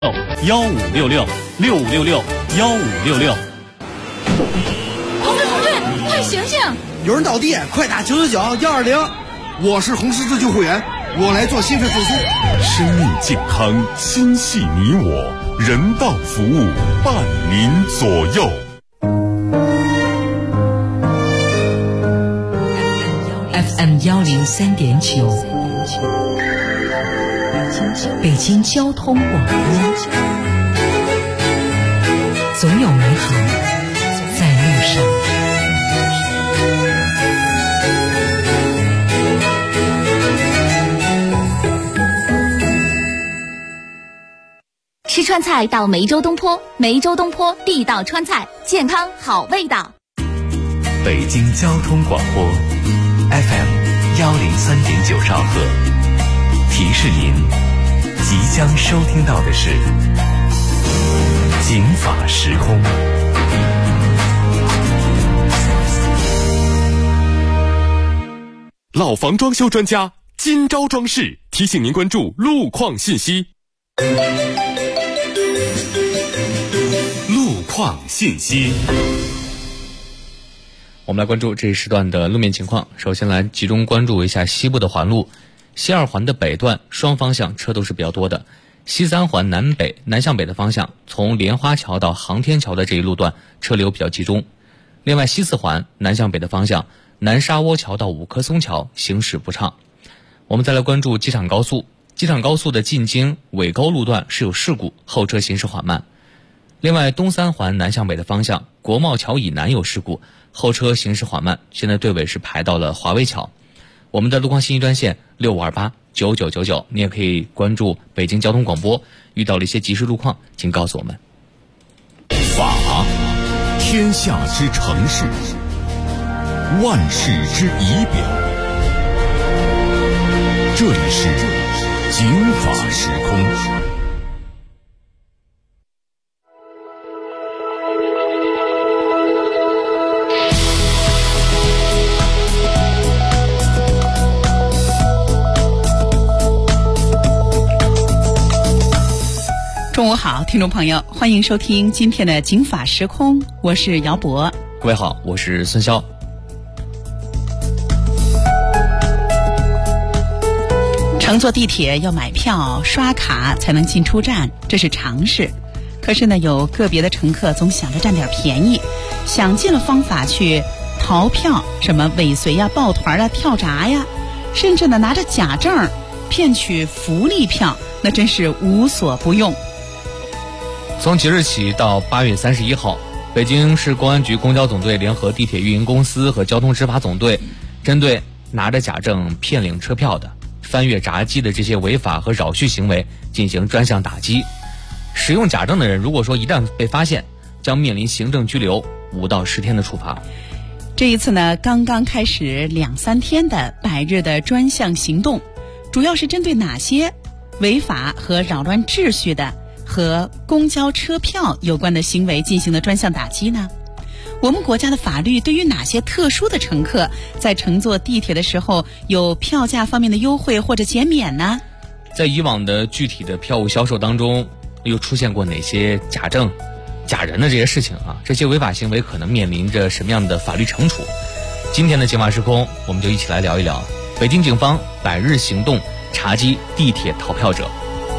156665661566。 同志，快醒醒！ 有人倒地，快打999-120。 我是红十字救护员，我来做心肺复苏。 生命健康，心系你我，人道服务伴您左右。 FM 103.9，北京交通广播，总有美好在路上。 吃川菜到梅州东坡，梅州东坡地道川菜，健康好味道。 北京交通广播 FM 103.9兆赫，提示您即将收听到的是警法时空。 老房装修专家金招装饰提醒您关注路况信息。路况信息， 我们来关注这一时段的路面情况。首先来集中关注一下西部的环路，西二环的北段双方向车都是比较多的，西三环南向北的方向，从莲花桥到航天桥的这一路段车流比较集中。另外西四环南向北的方向，南沙窝桥到五棵松桥行驶不畅。我们再来关注机场高速，机场高速的进京尾沟路段是有事故，后车行驶缓慢。另外东三环南向北的方向，国贸桥以南有事故，后车行驶缓慢，现在队尾是排到了华威桥。我们的路况信息专线65289999，你也可以关注北京交通广播，遇到了一些即时路况请告诉我们。 法，天下之城市，万世之仪表。这里是警法时空。 中午好，听众朋友，欢迎收听今天的警法时空，我是姚博。 各位好，我是孙潇。 乘坐地铁要买票刷卡才能进出站，这是常事。可是呢，有个别的乘客总想着占点便宜，想尽了方法去逃票，什么尾随呀、抱团啊、跳闸呀，甚至呢拿着假证骗取福利票，那真是无所不用。 从即日起到8月31号，北京市公安局公交总队联合地铁运营公司和交通执法总队，针对拿着假证骗领车票的、翻越闸机的这些违法和扰序行为进行专项打击。使用假证的人，如果说一旦被发现，将面临行政拘留5到10天的处罚。 这一次呢，刚刚开始2、3天的100日的专项行动，主要是针对哪些违法和扰乱秩序的和公交车票有关的行为进行的专项打击呢？我们国家的法律对于哪些特殊的乘客在乘坐地铁的时候有票价方面的优惠或者减免呢？ 在以往的具体的票务销售当中，又出现过哪些假证、假人的这些事情啊？这些违法行为可能面临着什么样的法律惩处？今天的警法时空，我们就一起来聊一聊北京警方100日行动查缉地铁逃票者。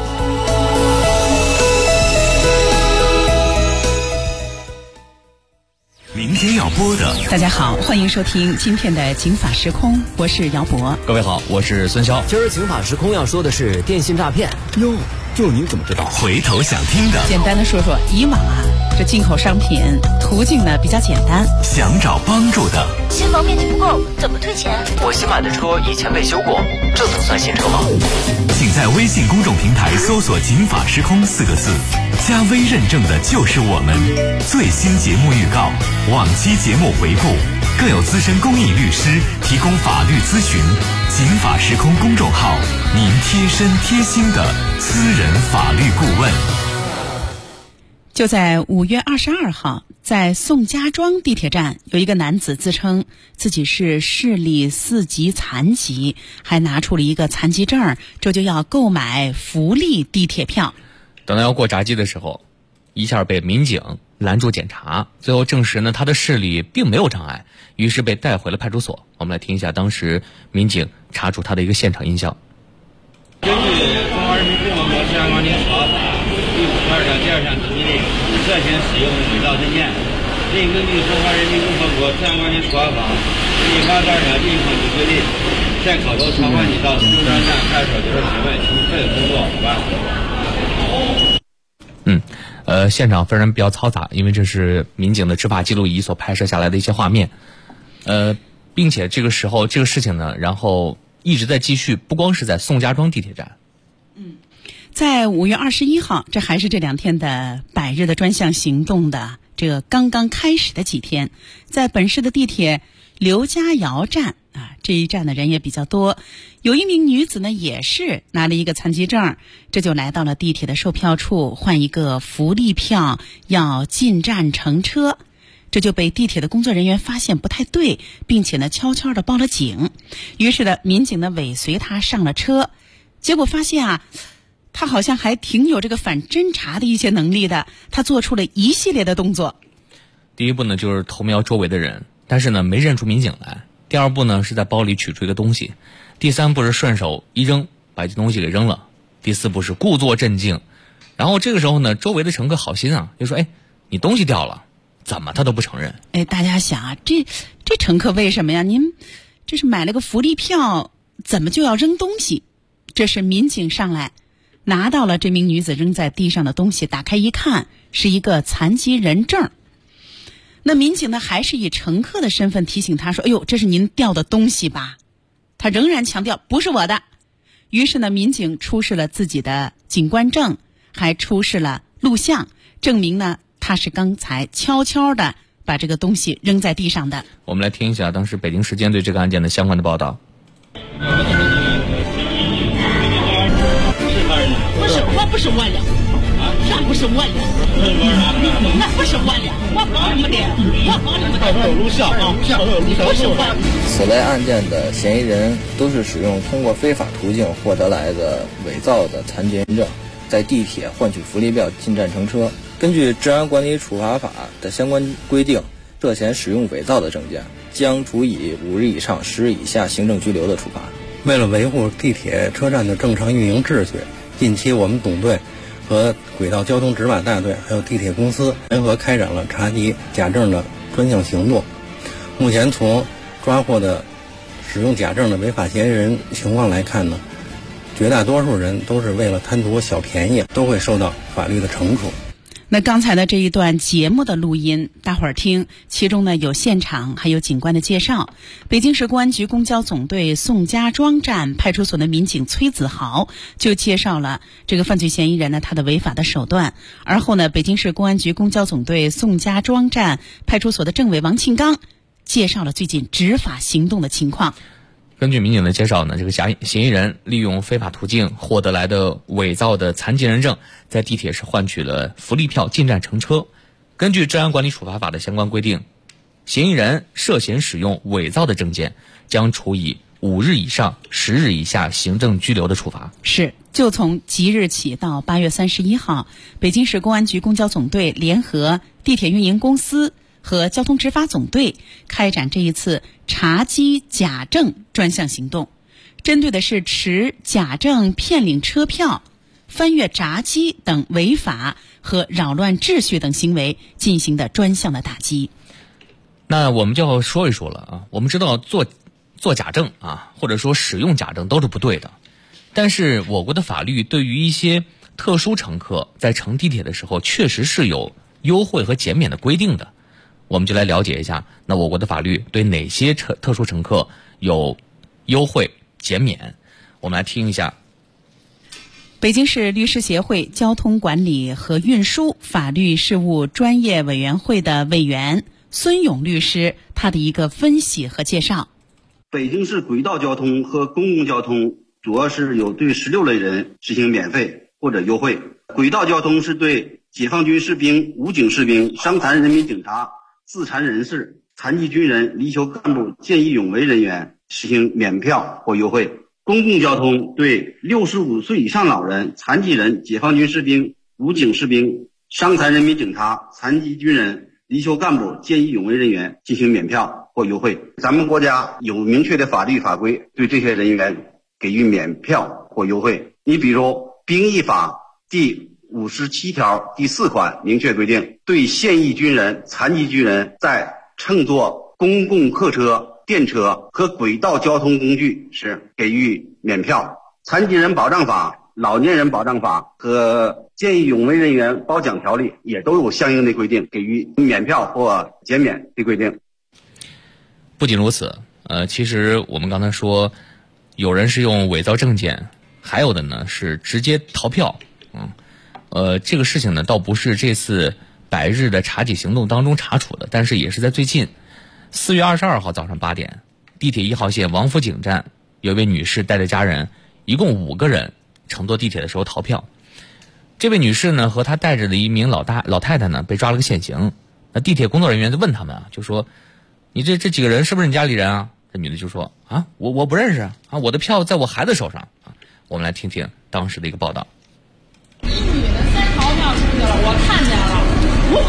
明天要播的， 大家好，欢迎收听今天的警法时空，我是姚博。 各位好，我是孙潇。 今儿警法时空要说的是电信诈骗。 哟，就你怎么知道？ 回头想听的， 简单的说说，以往这进口商品途径呢比较简单， 想找帮助的， 新房面积不够怎么退钱？ 我新买的车以前被修过，这能算新车吗？ 请在微信公众平台搜索警法时空4个字，加微认证的就是我们。最新节目预告、往期节目回顾，更有资深公益律师提供法律咨询。警法时空公众号，您贴身贴心的私人法律顾问。 就在5月22号，在宋家庄地铁站，有一个男子自称自己是视力4级残疾，还拿出了一个残疾证，这就要购买福利地铁票。 等到要过闸机的时候，一下被民警拦住检查，最后证实呢他的视力并没有障碍，于是被带回了派出所。我们来听一下当时民警查处他的一个现场音效。 根据《中华人民共和国治安管理处罚法》第52条第2项规定，涉嫌使用伪造证件，并根据《中华人民共和国治安管理处罚法》第82条第1款之规定，在口头传唤你到石家庄站派出所接受询问，其这个工作伙伴。 现场虽然比较嘈杂，因为这是民警的执法记录仪所拍摄下来的一些画面，并且这个时候这个事情呢，然后一直在继续，不光是在宋家庄地铁站。 在5月21号，这还是这2天的百日的专项行动的这个刚刚开始的几天，在本市的地铁刘家窑站这一站的人也比较多，有一名女子呢也是拿了一个残疾证，这就来到了地铁的售票处换一个福利票，要进站乘车。这就被地铁的工作人员发现不太对，并且呢悄悄地报了警。于是呢民警呢尾随他上了车，结果发现他好像还挺有这个反侦查的一些能力的，他做出了一系列的动作。 第一步呢就是偷瞄周围的人，但是呢没认出民警来。第二步呢是在包里取出一个东西。第三步是顺手一扔，把这东西给扔了。第四步是故作镇静。然后这个时候呢，周围的乘客好心就说：“你东西掉了。”怎么他都不承认。 大家想这乘客为什么呀？您这是买了个福利票，怎么就要扔东西？这是民警上来拿到了这名女子扔在地上的东西，打开一看是一个残疾人证。那民警呢还是以乘客的身份提醒他说：“哎呦，这是您掉的东西吧？”他仍然强调不是我的。于是呢民警出示了自己的警官证，还出示了录像，证明呢他是刚才悄悄的把这个东西扔在地上的。 我们来听一下当时北京时间对这个案件的相关的报道。 不是，我不是我的，那不是我的，那不是我的，我搞你们的，我搞你们的。有录像啊，不是我的。 此类案件的嫌疑人都是使用通过非法途径获得来的伪造的残疾人证，在地铁换取福利票进站乘车。根据《治安管理处罚法》的相关规定，涉嫌使用伪造的证件，将处以5日以上10日以下行政拘留的处罚。 为了维护地铁车站的正常运营秩序，近期我们总队和轨道交通执法大队还有地铁公司联合开展了查缉假证的专项行动。目前从抓获的使用假证的违法嫌疑人情况来看呢，绝大多数人都是为了贪图小便宜，都会受到法律的惩处。 那刚才的这一段节目的录音，大伙儿听，其中呢有现场还有警官的介绍。北京市公安局公交总队宋家庄站派出所的民警崔子豪就介绍了这个犯罪嫌疑人呢他的违法的手段。而后呢，北京市公安局公交总队宋家庄站派出所的政委王庆刚介绍了最近执法行动的情况。 根据民警的介绍呢，这个嫌疑人利用非法途径获得来的伪造的残疾人证，在地铁是换取了福利票进站乘车。根据《治安管理处罚法》的相关规定，嫌疑人涉嫌使用伪造的证件，将处以5日以上10日以下行政拘留的处罚。 是，就从即日起到8月31号，北京市公安局公交总队联合地铁运营公司和交通执法总队开展这一次查缉假证专项行动，针对的是持假证骗领车票、翻越闸机等违法和扰乱秩序等行为进行的专项的打击。 那我们就要说一说了我们知道做假证或者说使用假证都是不对的，但是我国的法律对于一些特殊乘客在乘地铁的时候确实是有优惠和减免的规定的。我们就来了解一下，那我国的法律对哪些特殊乘客有优惠减免。我们来听一下北京市律师协会交通管理和运输法律事务专业委员会的委员孙勇律师他的一个分析和介绍。 北京市轨道交通和公共交通主要是有对16类人实行免费或者优惠。轨道交通是对解放军士兵、武警士兵、伤残人民警察、自残人士、残疾军人、离休干部、见义勇为人员实行免票或优惠。公共交通对65岁以上老人、残疾人、解放军士兵、 武警士兵、伤残人民警察、残疾军人、离休干部、见义勇为人员进行免票或优惠。咱们国家有明确的法律法规对这些人员给予免票或优惠。你比如《兵役法》第57条第4款明确规定，对现役军人、残疾军人在乘坐公共客车、电车和轨道交通工具时给予免票。残疾人保障法、老年人保障法和见义勇为人员褒奖条例也都有相应的规定，给予免票或减免的规定。 不仅如此，其实我们刚才说，有人是用伪造证件，还有的呢是直接逃票。这个事情呢，倒不是这次百日的查缉行动当中查处的，但是也是在最近4月22号早上8点，地铁1号线王府井站，有位女士带着家人，一共5个人乘坐地铁的时候逃票。这位女士呢和她带着的一名老太太呢被抓了个现行。那地铁工作人员就问他们就说：“你这几个人是不是你家里人啊？”这女的就说：“我不认识啊，我的票在我孩子手上。”我们来听听当时的一个报道。 一女的先逃票出去了，我看见了，我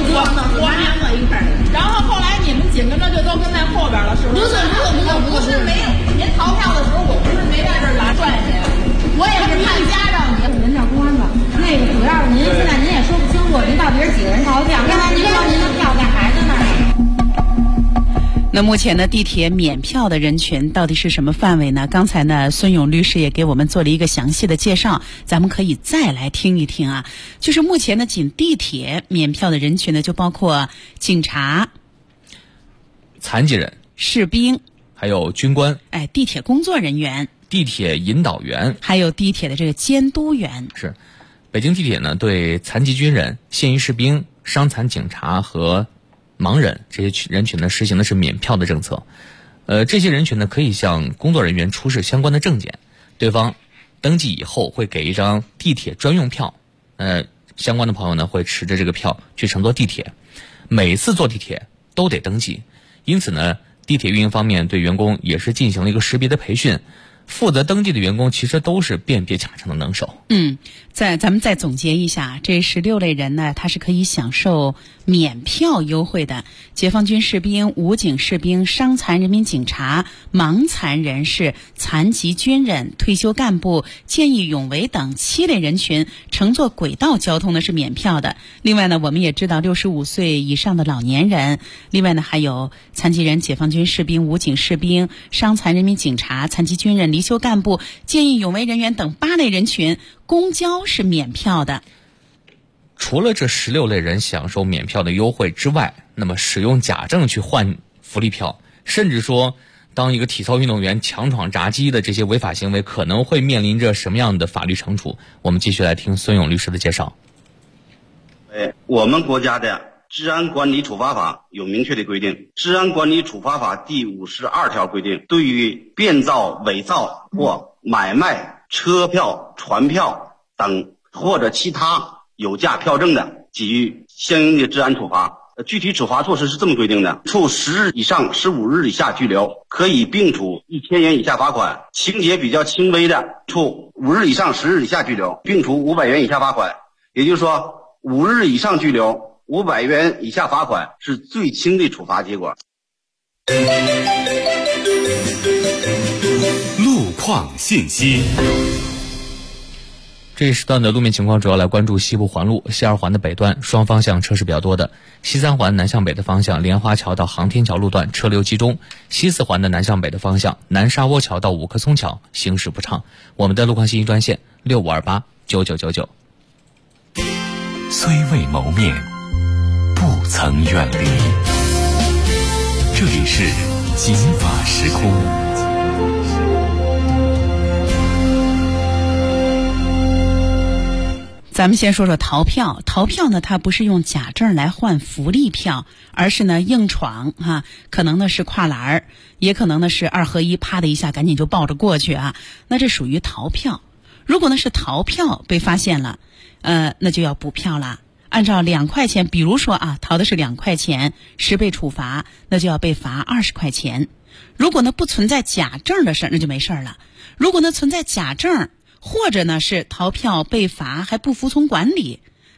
2个一块儿。然后后来你们紧跟着就都跟在后边了，是不是？不是没有，您逃票的时候我不是没在这儿拉拽您，我也是看家长您。 您叫公安吧，那个主要是您现在您也说不清楚，您到底是几个人逃票？刚才您说您的票在孩子那儿。 那目前呢，地铁免票的人群到底是什么范围呢？刚才呢，孙勇律师也给我们做了一个详细的介绍，咱们可以再来听一听啊。就是目前呢，仅地铁免票的人群呢，就包括警察、 残疾人、 士兵， 还有军官， 地铁工作人员、 地铁引导员， 还有地铁的这个监督员。 是，北京地铁呢，对残疾军人、现役士兵、伤残警察和盲人这些人群呢实行的是免票的政策。这些人群呢可以向工作人员出示相关的证件，对方登记以后会给一张地铁专用票，相关的朋友呢会持着这个票去乘坐地铁，每次坐地铁都得登记。因此呢，地铁运营方面对员工也是进行了一个识别的培训，负责登记的员工其实都是辨别卡上的能手。 咱们再总结一下，这16类人呢，他是可以享受免票优惠的。解放军士兵、武警士兵、伤残人民警察、盲残人士、残疾军人、退休干部、见义勇为等7类人群乘坐轨道交通呢是免票的。另外呢，我们也知道65岁以上的老年人，另外呢还有残疾人、解放军士兵、武警士兵、伤残人民警察、残疾军人、离休干部、见义勇为人员等8类人群，公交是免票的。 除了这16类人享受免票的优惠之外，那么使用假证去换福利票，甚至说当一个体操运动员强闯闸机的这些违法行为，可能会面临着什么样的法律惩处？我们继续来听孙勇律师的介绍。 我们国家的治安管理处罚法有明确的规定，《治安管理处罚法》第52条规定，对于变造、伪造或买卖车票、船票等或者其他有价票证的，给予相应的治安处罚。具体处罚措施是这么规定的：处10日以上15日以下拘留，可以并处1000元以下罚款；情节比较轻微的，处5日以上10日以下拘留，并处500元以下罚款。也就是说，5日以上拘留，500元以下罚款是最轻的处罚结果。 路况信息。 这一时段的路面情况主要来关注西部环路西2环的北段，双方向车是比较多的；西3环南向北的方向，莲花桥到航天桥路段车流集中；西4环的南向北的方向，南沙窝桥到五棵松桥行驶不畅。我们的路况信息专线65289999。 虽未谋面，不曾远离。这里是警法时空。 咱们先说说逃票。逃票呢，它不是用假证来换福利票，而是呢硬闯可能呢是跨栏儿，也可能呢是2合1，啪的一下赶紧就抱着过去啊。那这属于逃票。如果呢是逃票被发现了，那就要补票了。按照2块钱，比如说逃的是2块钱，10倍处罚，那就要被罚20块钱。如果呢不存在假证的事，那就没事了。如果呢存在假证，或者呢是逃票被罚还不服从管理，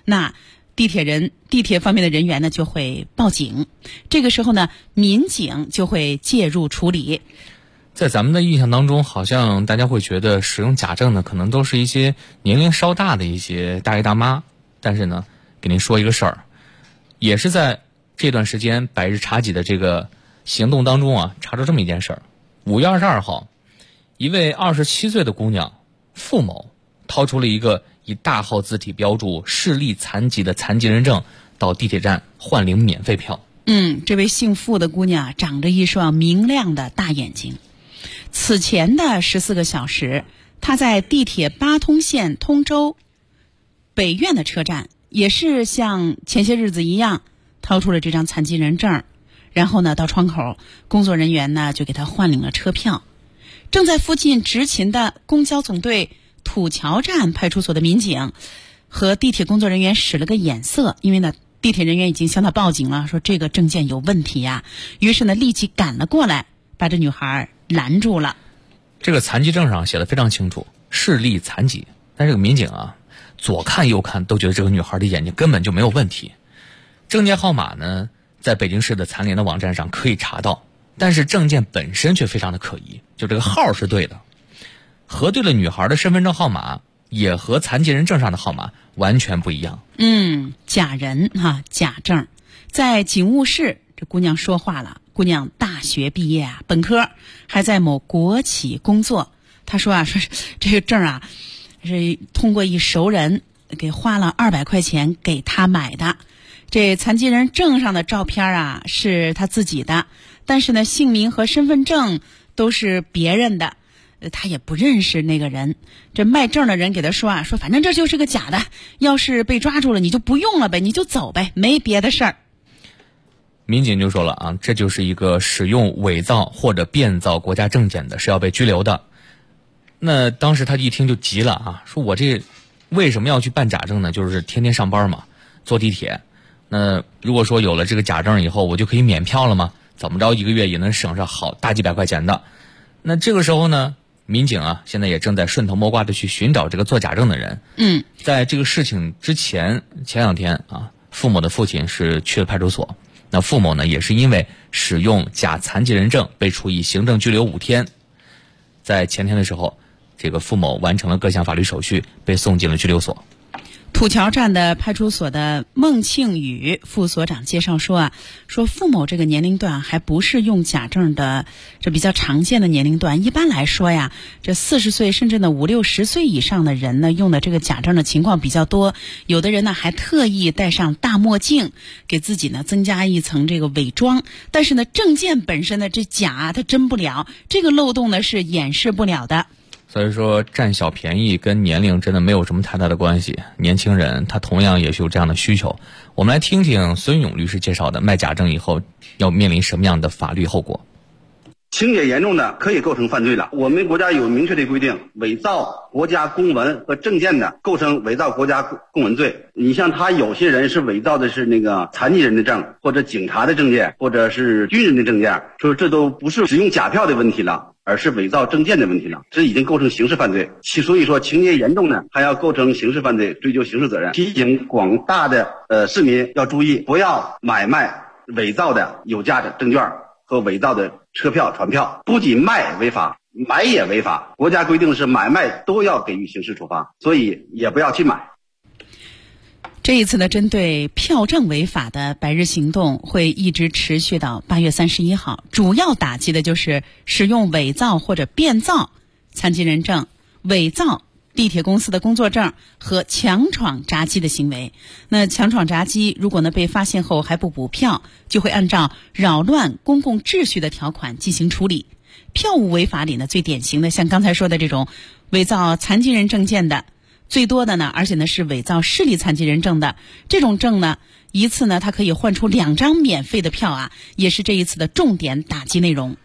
那地铁方面的人员呢就会报警，这个时候呢民警就会介入处理。 在咱们的印象当中，好像大家会觉得使用假证呢可能都是一些年龄稍大的一些大爷大妈，但是呢给您说一个事儿，也是在这段时间百日查缉的这个行动当中啊，查出这么一件事儿。5月22号，一位27岁的姑娘付某掏出了一个以大号字体标注视力残疾的残疾人证，到地铁站换领免费票。 这位姓付的姑娘长着一双明亮的大眼睛。此前的14个小时，她在地铁八通线通州北苑的车站，也是像前些日子一样掏出了这张残疾人证，然后呢到窗口，工作人员呢就给她换领了车票。正在附近执勤的公交总队土桥站派出所的民警和地铁工作人员使了个眼色，因为呢地铁人员已经向他报警了，说这个证件有问题呀。于是呢立即赶了过来，把这女孩拦住了。 这个残疾证上写的非常清楚，视力残疾，但这个民警啊左看右看都觉得这个女孩的眼睛根本就没有问题。证件号码呢在北京市的残联的网站上可以查到，但是证件本身却非常的可疑，就这个号是对的，核对了女孩的身份证号码也和残疾人证上的号码完全不一样。 假人假证。在警务室，这姑娘说话了，姑娘大学毕业啊，本科，还在某国企工作。她说说这个证啊是通过一熟人给花了200块钱给她买的。这残疾人证上的照片啊是她自己的，但是呢姓名和身份证都是别人的，他也不认识那个人。这卖证的人给他说说反正这就是个假的，要是被抓住了你就不用了呗，你就走呗，没别的事儿。 民警就说了这就是一个使用伪造或者变造国家证件的，是要被拘留的。那当时他一听就急了说我这为什么要去办假证呢？就是天天上班嘛，坐地铁，那如果说有了这个假证以后我就可以免票了吗？怎么着1个月也能省上好大几百块钱的。那这个时候呢民警现在也正在顺藤摸瓜的去寻找这个做假证的人。在这个事情之前2天付某的父亲是去了派出所，那付某呢也是因为使用假残疾人证被处以行政拘留5天。在前天的时候，这个付某完成了各项法律手续，被送进了拘留所。 土桥站的派出所的孟庆宇副所长介绍说付某这个年龄段还不是用假证的这比较常见的年龄段。一般来说这40岁甚至呢50、60岁以上的人呢用的这个假证的情况比较多，有的人呢还特意戴上大墨镜，给自己呢增加一层这个伪装。但是呢证件本身的这假它真不了，这个漏洞呢是掩饰不了的。 所以说占小便宜跟年龄真的没有什么太大的关系，年轻人他同样也是有这样的需求。我们来听听孙勇律师介绍的卖假证以后要面临什么样的法律后果。 情节严重的可以构成犯罪了。我们国家有明确的规定，伪造国家公文和证件的构成伪造国家公文罪。你像他有些人是伪造的是那个残疾人的证，或者警察的证件，或者是军人的证件，说这都不是使用假票的问题了，而是伪造证件的问题了，这已经构成刑事犯罪。所以说情节严重呢，还要构成刑事犯罪，追究刑事责任。提醒广大的市民要注意，不要买卖伪造的有价的证券和伪造的车票、船票。不仅卖违法，买也违法。国家规定是买卖都要给予刑事处罚，所以也不要去买。 这一次呢，针对票证违法的百日行动会一直持续到8月31号，主要打击的就是使用伪造或者变造残疾人证、伪造地铁公司的工作证和强闯闸机的行为。那强闯闸机如果呢被发现后还不补票，就会按照扰乱公共秩序的条款进行处理。票务违法里呢，最典型的像刚才说的这种伪造残疾人证件的，最多的呢，而且呢是伪造视力残疾人证的。这种证呢，一次呢它可以换出2张免费的票也是这一次的重点打击内容。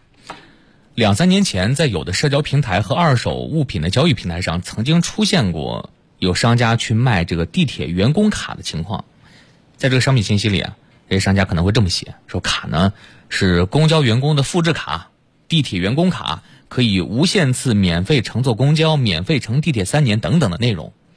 2、3年前，在有的社交平台和二手物品的交易平台上，曾经出现过有商家去卖这个地铁员工卡的情况。在这个商品信息里这些商家可能会这么写，说卡呢是公交员工的复制卡，地铁员工卡可以无限次免费乘坐公交、免费乘地铁3年等等的内容。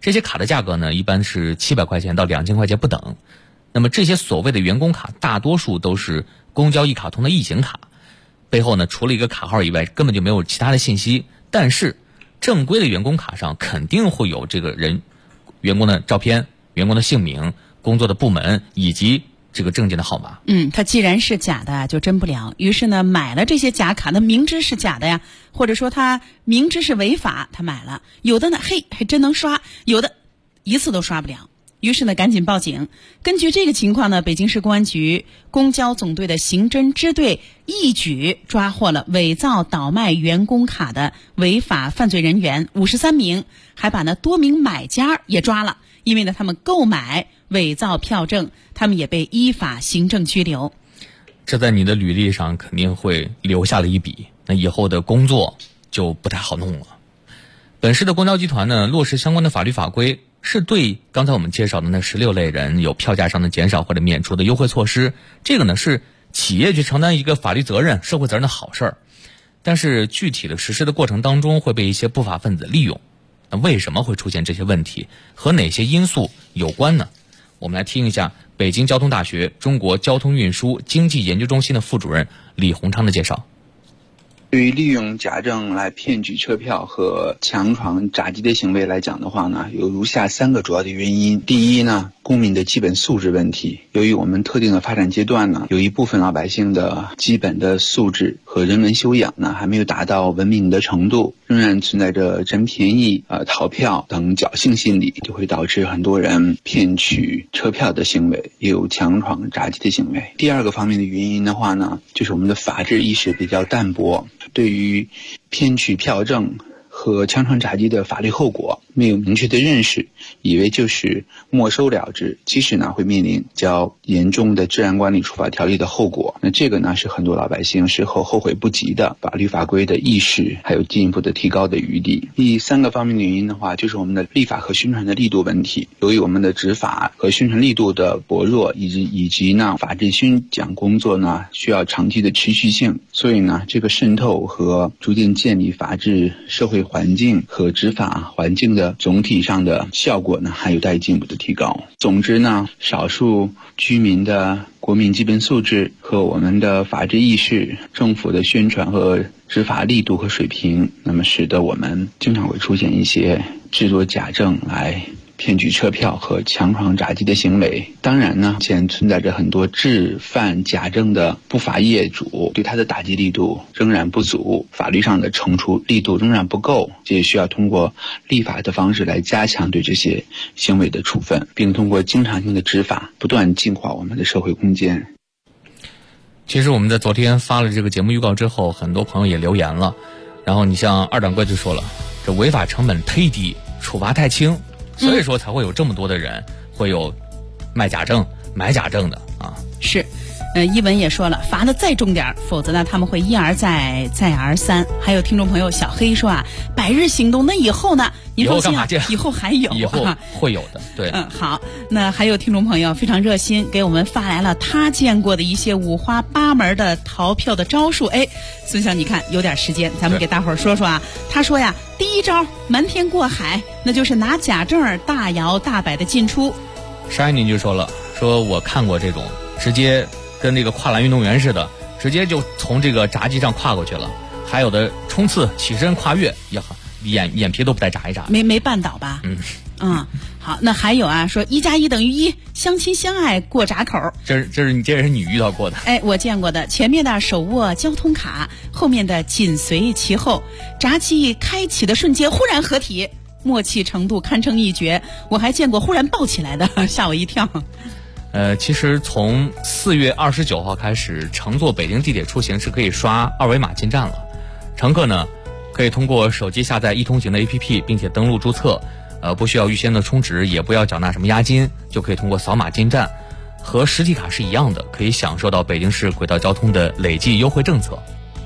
这些卡的价格呢，一般是700块钱到2000块钱不等。那么这些所谓的员工卡，大多数都是公交一卡通的异形卡，背后呢除了一个卡号以外，根本就没有其他的信息。但是正规的员工卡上肯定会有这个员工的照片、员工的姓名、工作的部门以及这个证件的号码。 它既然是假的就真不了，于是呢买了这些假卡，他明知是假的呀，或者说他明知是违法，他买了。有的呢还真能刷，有的一次都刷不了，于是呢赶紧报警。根据这个情况呢，北京市公安局公交总队的刑侦支队一举抓获了伪造倒卖员工卡的违法犯罪人员53名，还把多名买家也抓了，因为呢他们购买伪造票证，他们也被依法行政拘留。 这在你的履历上肯定会留下了一笔，那以后的工作就不太好弄了。本市的公交集团呢，落实相关的法律法规，是对刚才我们介绍的那16类人有票价上的减少或者免除的优惠措施，这个呢是企业去承担一个法律责任、社会责任的好事儿。但是具体的实施的过程当中会被一些不法分子利用，那为什么会出现这些问题，和哪些因素有关呢？我们来听一下北京交通大学中国交通运输经济研究中心的副主任李洪昌的介绍。 对于利用假证来骗取车票和强闯闸机的行为来讲的话呢，有如下3个主要的原因。第一呢，公民的基本素质问题。由于我们特定的发展阶段呢，有一部分老百姓的基本的素质和人文修养呢还没有达到文明的程度，仍然存在着占便宜、逃票等侥幸心理，就会导致很多人骗取车票的行为，也有强闯闸机的行为。第2个方面的原因的话呢，就是我们的法治意识比较淡薄，对于骗取票证和强闯闸机的法律后果没有明确的认识，以为就是没收了之，其实呢会面临较严重的治安管理处罚条例的后果。那这个呢是很多老百姓事后后悔不及的，法律法规的意识还有进一步的提高的余地。第3个方面的原因的话，就是我们的立法和宣传的力度问题。由于我们的执法和宣传力度的薄弱，以及呢法治宣讲工作呢需要长期的持续性，所以呢这个渗透和逐渐建立法治社会环境和执法环境的总体上的效果呢还有待进一步的提高。总之呢，少数居民的国民基本素质和我们的法治意识、政府的宣传和执法力度和水平，那么使得我们经常会出现一些制作假证来骗取车票和强闯闸机的行为。当然呢，现存在着很多制贩假证的不法业主，对他的打击力度仍然不足，法律上的惩处力度仍然不够，这也需要通过立法的方式来加强对这些行为的处分，并通过经常性的执法不断净化我们的社会空间。 其实我们在昨天发了这个节目预告之后，很多朋友也留言了，然后你像二掌柜就说了，这违法成本忒低，处罚太轻，所以说才会有这么多的人会有卖假证、买假证的啊。 是，一文也说了，罚的再重点，否则呢他们会一而再，再而三。还有听众朋友小黑说啊，100日行动，那以后呢？您放心啊，以后还有， 以后会有的，对。 好，那还有听众朋友非常热心，给我们发来了他见过的一些五花八门的逃票的招数。哎，孙翔，你看有点时间，咱们给大伙儿说说啊。他说呀，第一招瞒天过海，那就是拿假证大摇大摆的进出。 沙您就说了，说我看过这种直接跟那个跨栏运动员似的，直接就从这个闸机上跨过去了，还有的冲刺起身跨越，眼皮都不带眨一眨， 没绊倒吧？好，那还有啊，说1+1等于1，相亲相爱过闸口。 这是你遇到过的？ 哎，我见过的。前面的手握交通卡，后面的紧随其后，闸机开启的瞬间忽然合体，默契程度堪称一绝。我还见过忽然抱起来的，吓我一跳。 其实从4月29号开始，乘坐北京地铁出行是可以刷2维码进站了。乘客呢，可以通过手机下载易通行的 APP， 并且登录注册，不需要预先的充值，也不要缴纳什么押金，就可以通过扫码进站，和实体卡是一样的，可以享受到北京市轨道交通的累计优惠政策。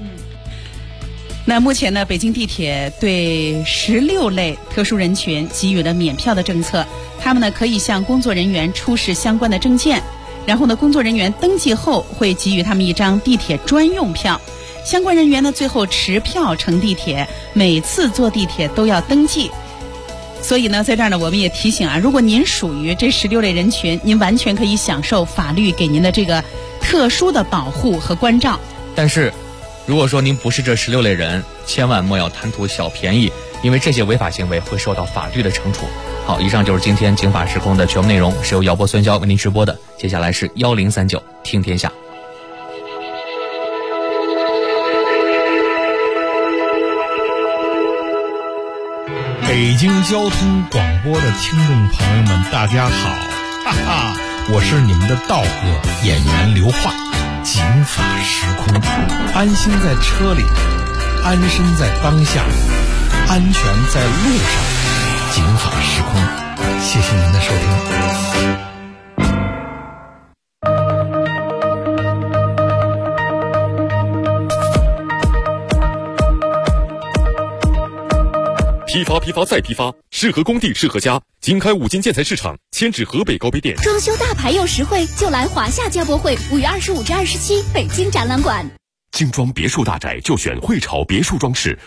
那目前呢，北京地铁对16类特殊人群给予了免票的政策，他们呢可以向工作人员出示相关的证件，然后呢，工作人员登记后会给予他们一张地铁专用票。相关人员呢最后持票乘地铁，每次坐地铁都要登记。 所以呢，在这儿呢，我们也提醒啊，如果您属于这16类人群，您完全可以享受法律给您的这个特殊的保护和关照。 但是，如果说您不是这16类人，千万莫要贪图小便宜，因为这些违法行为会受到法律的惩处。好，以上就是今天警法时空的全部内容，是由姚波、孙潇为您直播的。接下来是1039听天下。 北京交通广播的听众朋友们，大家好，哈哈，我是你们的道哥演员刘化。警法时空，安心在车里，安身在当下，安全在路上。警法时空，谢谢您的收听。 批发再批发，适合工地适合家。经开5金建材市场，迁至河北高碑店。 装修大牌又实惠，就来华夏家博会5月25至27北京展览馆。 精装别墅大宅就选汇潮别墅装饰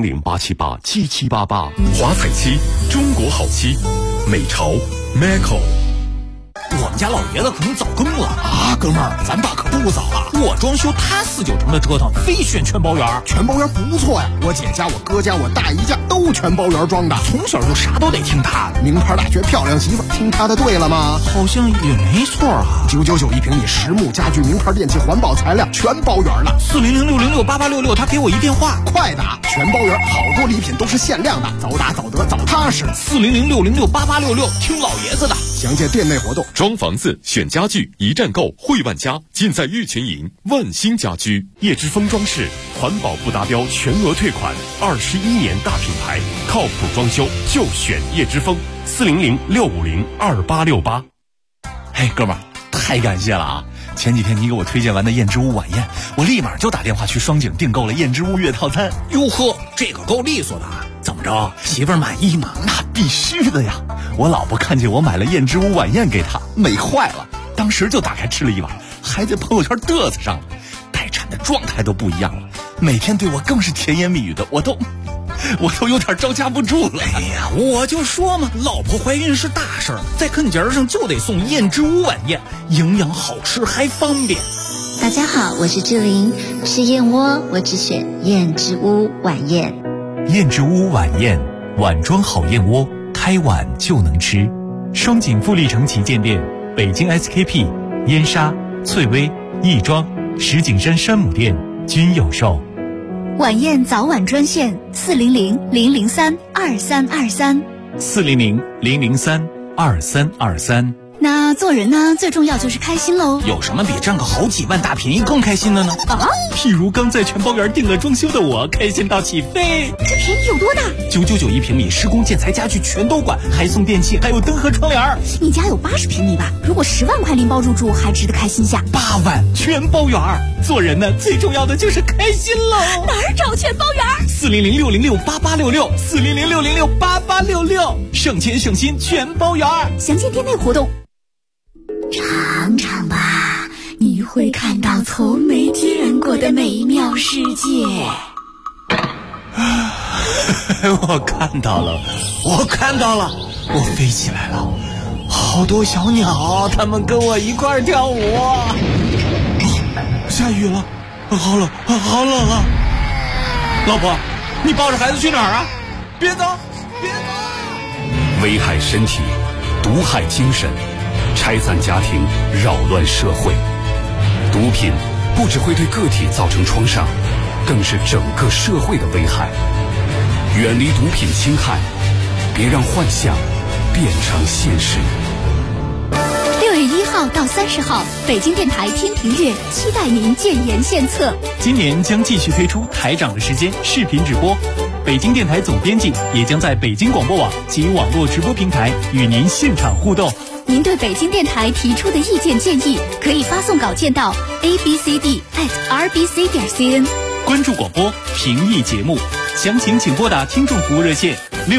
，400-878-7788。华彩漆，中国好漆，美潮 Maco。 我们家老爷子可能早更了啊，哥们儿，咱爸可不早了。我装修，他4、9成的折腾，非选全包圆。 全包圆不错呀，我姐家、我哥家、我大姨家都全包圆装的， 从小就啥都得听他的。 名牌大学漂亮媳妇，听他的对了吗？ 好像也没错啊。 999一平米，实木家具、名牌电器、环保材料，全包圆了。 400-606-8866，他给我一电话， 快打！全包圆，好多礼品都是限量的，早打早得早踏实。 400-606-8866，听老爷子的。 详见店内活动。 装房子选家具，一站购汇万家，尽在玉泉营万兴家居。叶之峰装饰，环保不达标全额退款，21年大品牌，靠谱装修就选叶之峰。400-650-2868。 嘿，哥们儿，太感谢了啊！前几天你给我推荐完的燕之屋晚宴，我立马就打电话去双井订购了燕之屋月套餐。哟呵，这个够利索的啊！怎么着，媳妇儿满意吗？那必须的呀！我老婆看见我买了燕之屋晚宴给她，美坏了，当时就打开吃了一碗，还在朋友圈嘚瑟上了。待产的状态都不一样了，每天对我更是甜言蜜语的，我都有点招架不住了。哎呀，我就说嘛，老婆怀孕是大事儿，在跟节上就得送燕之屋晚宴，营养好吃还方便。 大家好，我是志玲，吃燕窝我只选燕之屋晚宴。 燕之屋晚宴，碗装好燕窝，开碗就能吃。双井富力城旗舰店、北京 SKP、燕莎、翠微、亦庄、石景山山姆店均有售。 晚宴早晚专线400-003-2323。 400-003-2323。 那做人呢，最重要就是开心喽。 有什么比占个好几万大便宜更开心的呢？ 啊， 譬如刚在全包园订了装修的我，开心到起飞。 这便宜有多大 ？999一平米，施工建材家具全都管，还送电器，还有灯和窗帘。 你家有80平米吧？如果10万块拎包入住，还值得开心下。 8万全包园，做人呢，最重要的就是开心喽。 哪儿找全包园 ？400-606-8866 400-606-8866，省钱省心全包园。 详见店内活动。尝尝吧，你会看到从没见过的美妙世界。 我看到了，我飞起来了，好多小鸟，它们跟我一块跳舞。下雨了，好冷啊！老婆，你抱着孩子去哪儿啊？别走！ 危害身体，毒害精神，拆散家庭，扰乱社会。毒品不只会对个体造成创伤，更是整个社会的危害。远离毒品侵害，别让幻想变成现实。 6月1号到30号，北京电台天平月期待您建言献策。 今年将继续推出台长的时间视频直播，北京电台总编辑也将在北京广播网及网络直播平台与您现场互动。 您对北京电台提出的意见建议，可以发送稿件到 abcd@rbc.cn。 关注广播，评议节目，详情请拨打听众服务热线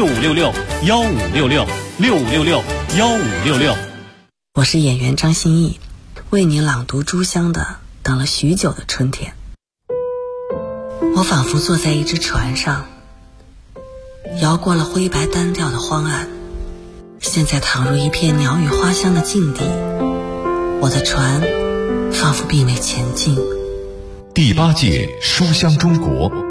6566-1566-6566-1566。 我是演员张歆艺，为您朗读朱湘的《等了许久的春天》。我仿佛坐在一只船上， 摇过了灰白单调的荒岸，现在躺入一片鸟语花香的境地，我的船仿佛并未前进。 第8届书香中国